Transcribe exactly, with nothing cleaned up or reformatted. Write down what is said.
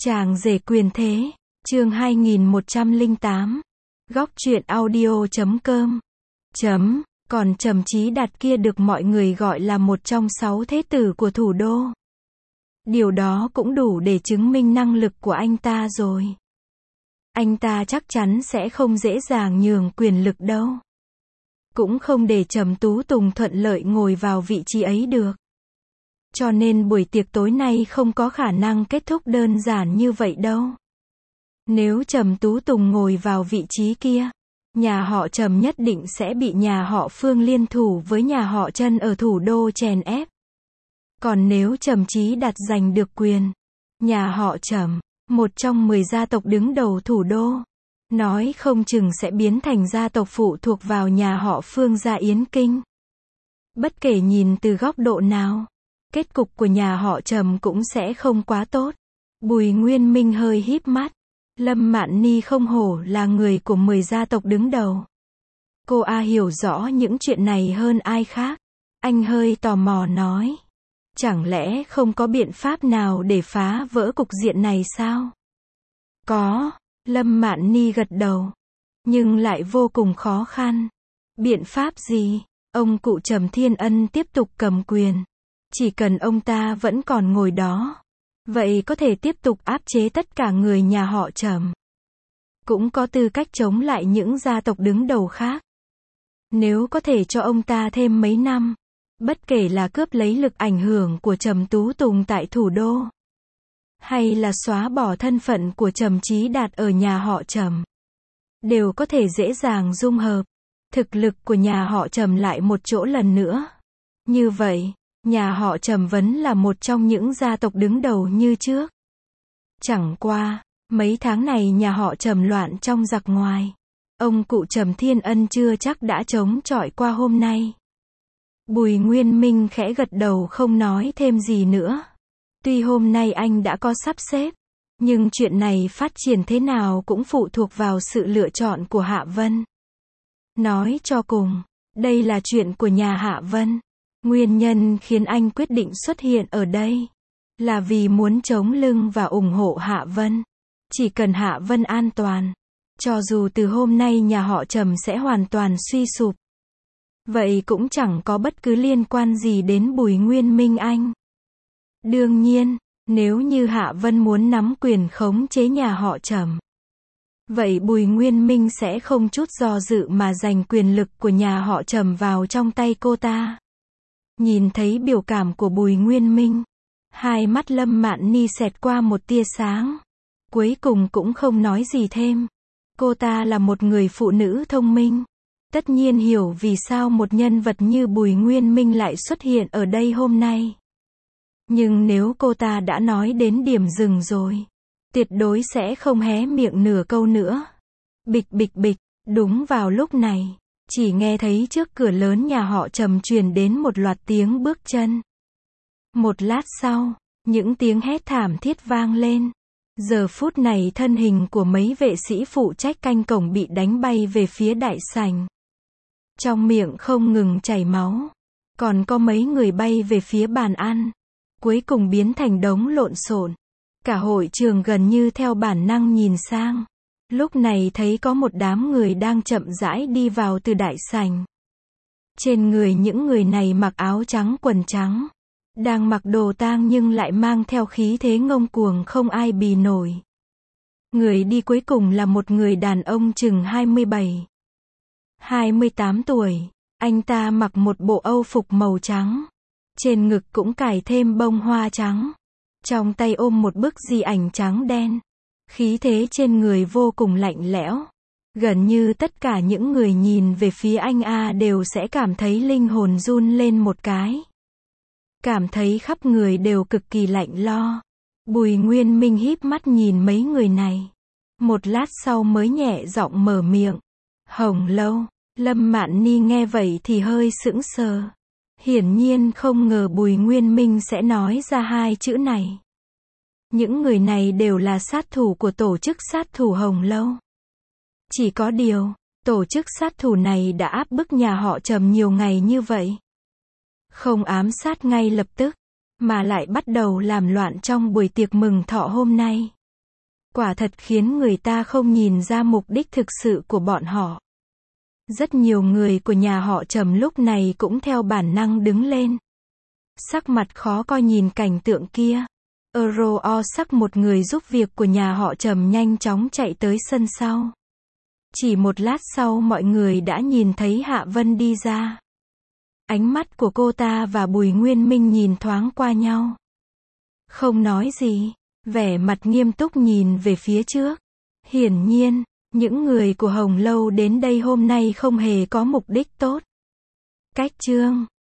Chàng rể quyền thế, chương hai nghìn một trăm lẻ tám, góc truyện audio chấm com, chấm, còn Trầm Chí Đạt kia được mọi người gọi là một trong sáu thế tử của thủ đô. Điều đó cũng đủ để chứng minh năng lực của anh ta rồi. Anh ta chắc chắn sẽ không dễ dàng nhường quyền lực đâu. Cũng không để Trầm Tú Tùng thuận lợi ngồi vào vị trí ấy được. Cho nên buổi tiệc tối nay không có khả năng kết thúc đơn giản như vậy đâu. Nếu Trầm Tú Tùng ngồi vào vị trí kia, nhà họ Trầm nhất định sẽ bị nhà họ Phương liên thủ với nhà họ Trân ở thủ đô chèn ép. Còn nếu Trầm Chí Đạt giành được quyền, nhà họ Trầm, một trong mười gia tộc đứng đầu thủ đô, nói không chừng sẽ biến thành gia tộc phụ thuộc vào nhà họ Phương gia Yến Kinh. Bất kể nhìn từ góc độ nào, kết cục của nhà họ Trầm cũng sẽ không quá tốt. Bùi Nguyên Minh hơi híp mắt. Lâm Mạn Ni không hổ là người của mười gia tộc đứng đầu. Cô A hiểu rõ những chuyện này hơn ai khác. Anh hơi tò mò nói. Chẳng lẽ không có biện pháp nào để phá vỡ cục diện này sao? Có, Lâm Mạn Ni gật đầu. Nhưng lại vô cùng khó khăn. Biện pháp gì? Ông cụ Trầm Thiên Ân tiếp tục cầm quyền. Chỉ cần ông ta vẫn còn ngồi đó, vậy có thể tiếp tục áp chế tất cả người nhà họ Trầm. Cũng có tư cách chống lại những gia tộc đứng đầu khác. Nếu có thể cho ông ta thêm mấy năm, bất kể là cướp lấy lực ảnh hưởng của Trầm Tú Tùng tại thủ đô, hay là xóa bỏ thân phận của Trầm Chí Đạt ở nhà họ Trầm, đều có thể dễ dàng dung hợp. Thực lực của nhà họ Trầm lại một chỗ lần nữa. Như vậy, nhà họ Trầm vẫn là một trong những gia tộc đứng đầu như trước. Chẳng qua, mấy tháng này nhà họ Trầm loạn trong giặc ngoài. Ông cụ Trầm Thiên Ân chưa chắc đã chống chọi qua hôm nay. Bùi Nguyên Minh khẽ gật đầu không nói thêm gì nữa. Tuy hôm nay anh đã có sắp xếp, nhưng chuyện này phát triển thế nào cũng phụ thuộc vào sự lựa chọn của Hạ Vân. Nói cho cùng, đây là chuyện của nhà Hạ Vân. Nguyên nhân khiến anh quyết định xuất hiện ở đây là vì muốn chống lưng và ủng hộ Hạ Vân. Chỉ cần Hạ Vân an toàn, cho dù từ hôm nay nhà họ Trầm sẽ hoàn toàn suy sụp, vậy cũng chẳng có bất cứ liên quan gì đến Bùi Nguyên Minh anh. Đương nhiên, nếu như Hạ Vân muốn nắm quyền khống chế nhà họ Trầm, vậy Bùi Nguyên Minh sẽ không chút do dự mà giành quyền lực của nhà họ Trầm vào trong tay cô ta. Nhìn thấy biểu cảm của Bùi Nguyên Minh, hai mắt Lâm Mạn Ni xẹt qua một tia sáng. Cuối cùng cũng không nói gì thêm. Cô ta là một người phụ nữ thông minh. Tất nhiên hiểu vì sao một nhân vật như Bùi Nguyên Minh lại xuất hiện ở đây hôm nay. Nhưng nếu cô ta đã nói đến điểm dừng rồi, tuyệt đối sẽ không hé miệng nửa câu nữa. Bịch bịch bịch, đúng vào lúc này, chỉ nghe thấy trước cửa lớn nhà họ Trầm truyền đến một loạt tiếng bước chân. Một lát sau, những tiếng hét thảm thiết vang lên. Giờ phút này thân hình của mấy vệ sĩ phụ trách canh cổng bị đánh bay về phía đại sảnh. Trong miệng không ngừng chảy máu. Còn có mấy người bay về phía bàn ăn. Cuối cùng biến thành đống lộn xộn. Cả hội trường gần như theo bản năng nhìn sang. Lúc này thấy có một đám người đang chậm rãi đi vào từ đại sảnh. Trên người những người này mặc áo trắng quần trắng. Đang mặc đồ tang nhưng lại mang theo khí thế ngông cuồng không ai bì nổi. Người đi cuối cùng là một người đàn ông chừng hai mươi bảy, hai mươi tám tuổi. Anh ta mặc một bộ âu phục màu trắng. Trên ngực cũng cài thêm bông hoa trắng. Trong tay ôm một bức di ảnh trắng đen. Khí thế trên người vô cùng lạnh lẽo. Gần như tất cả những người nhìn về phía anh A đều sẽ cảm thấy linh hồn run lên một cái. Cảm thấy khắp người đều cực kỳ lạnh lo. Bùi Nguyên Minh híp mắt nhìn mấy người này. Một lát sau mới nhẹ giọng mở miệng. Hồng Lâu. Lâm Mạn Ni nghe vậy thì hơi sững sờ. Hiển nhiên không ngờ Bùi Nguyên Minh sẽ nói ra hai chữ này. Những người này đều là sát thủ của tổ chức sát thủ Hồng Lâu. Chỉ có điều, tổ chức sát thủ này đã áp bức nhà họ Trầm nhiều ngày như vậy. Không ám sát ngay lập tức, mà lại bắt đầu làm loạn trong buổi tiệc mừng thọ hôm nay. Quả thật khiến người ta không nhìn ra mục đích thực sự của bọn họ. Rất nhiều người của nhà họ Trầm lúc này cũng theo bản năng đứng lên. Sắc mặt khó coi nhìn cảnh tượng kia. Euro o sắc một người giúp việc của nhà họ Trầm nhanh chóng chạy tới sân sau. Chỉ một lát sau mọi người đã nhìn thấy Hạ Vân đi ra. Ánh mắt của cô ta và Bùi Nguyên Minh nhìn thoáng qua nhau. Không nói gì, vẻ mặt nghiêm túc nhìn về phía trước. Hiển nhiên, những người của Hồng Lâu đến đây hôm nay không hề có mục đích tốt. Cách chương